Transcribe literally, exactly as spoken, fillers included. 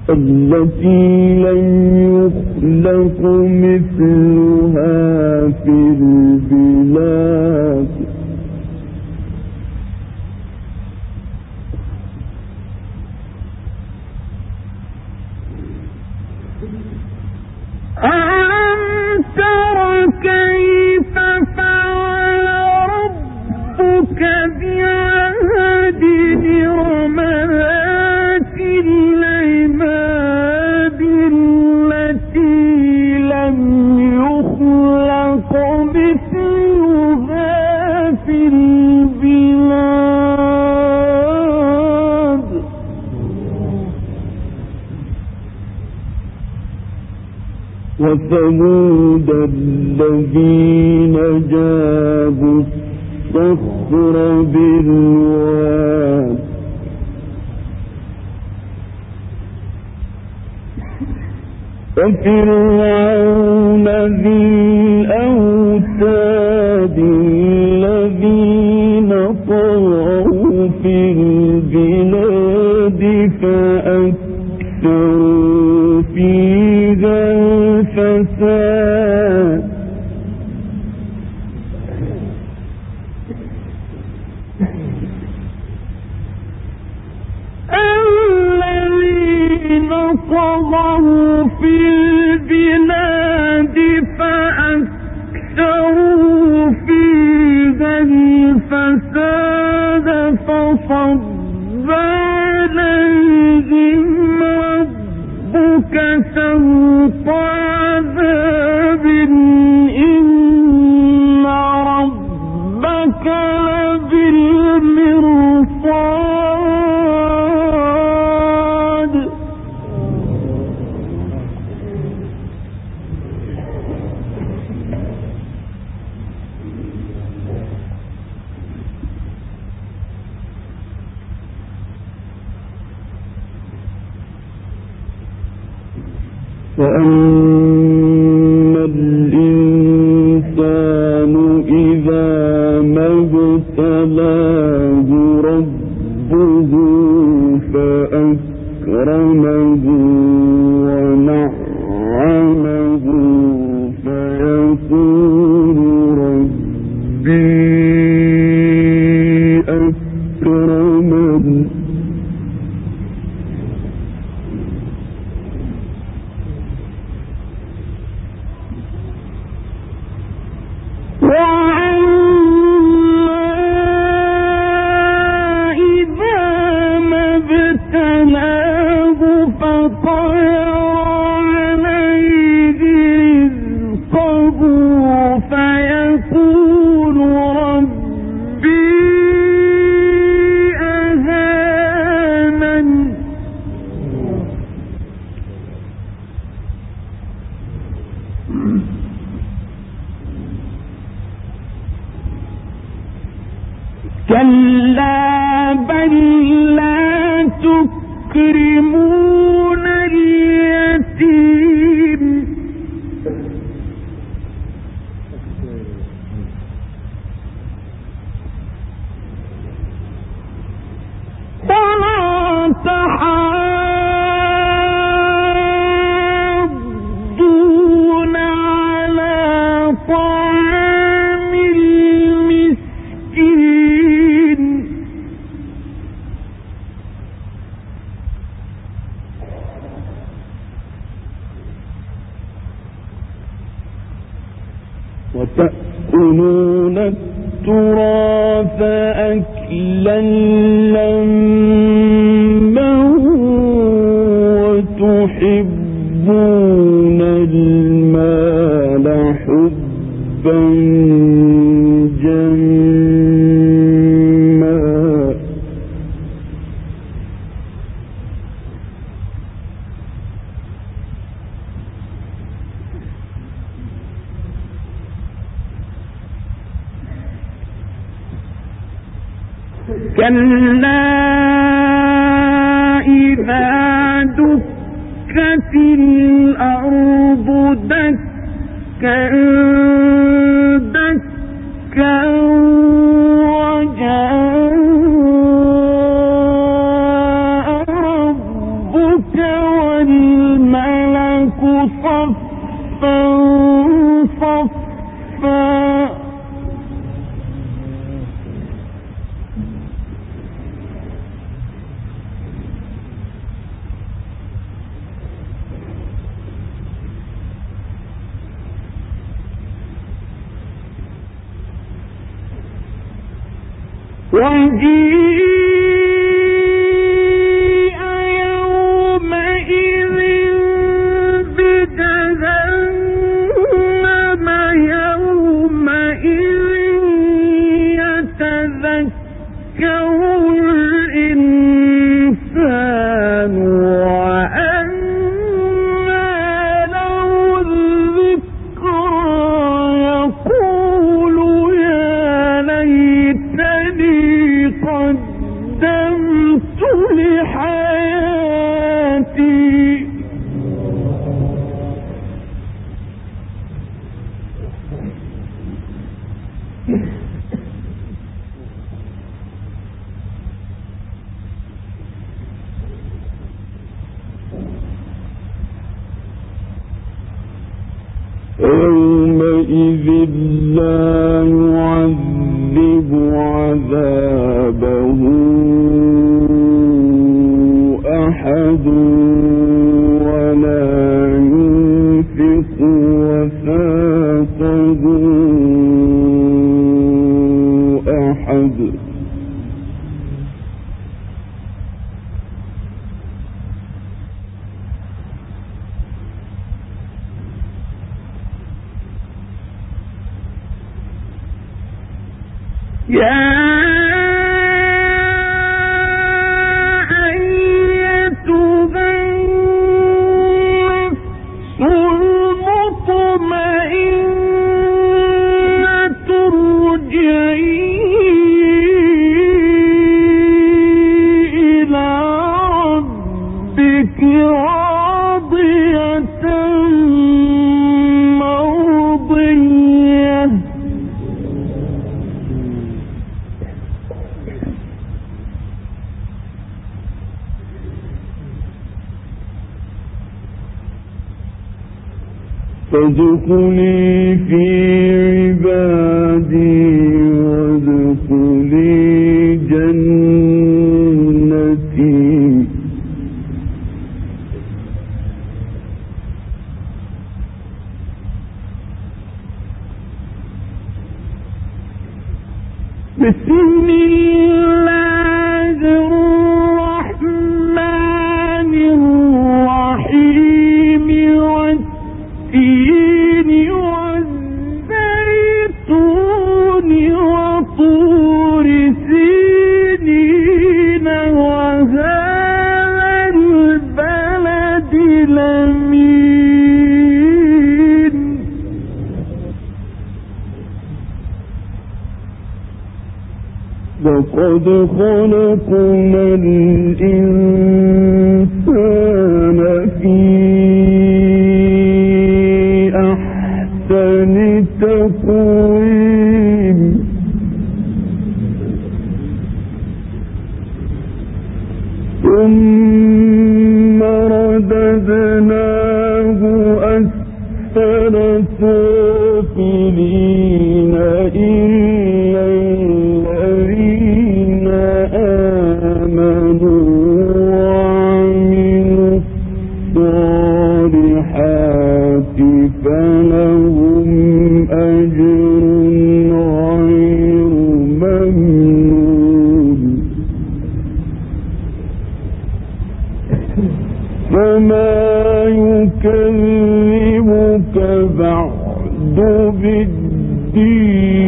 التي لم يخلق مثلها في البلاد ألم تر كيف فعل ربك بعاد إرم ذات العماد التي لم يخلق مثلها في البلاد وثمود الذين جابوا الصخر بالواد وفرعون ذي الأوتاد الذين طغوا في البلاد فأكثروا فيها الفساد الذين طغوا في البلاد فأكثروا فيها الفساد فصب عليهم ربك سوط عذاب إن ربك لبالمرصاد فأما الإنسان إذا ما ابتلاه ربه فأكرمه ونعمه فيقول ربي أكرمن كلا بل لا تكرمون اليتيم ولا تحاضون على طعام المسكين وتأكلون التراث أكلا لما وتحبون المال حبا جما كلا إذا دكت الأرض دكا دكا وجاء ربك وجيء يومئذ بجهنم يومئذ يتذكر الإنسان وأنى له الذكرى يقول يا ليتني قدمت لحياتي يومئذ لا يعذب عذابه أحد ولا ينفق وثاقه أحد يا أيتها النفس المطمئنة ارجعي إلى ربك راضية مرضية فادخلي في عبادي وادخلي جنتي بسم الله الرحمن الرحيم والتين والزيتون وطور سينين وهذا البلد الأمين لقد خلقنا الإنسان في أحسن تقويم ثم رددناه أسفل سافلين إلا الذين آمنوا وعملوا الصالحات فلهم أجر غير ممنون فما يكذبك بعد بالدين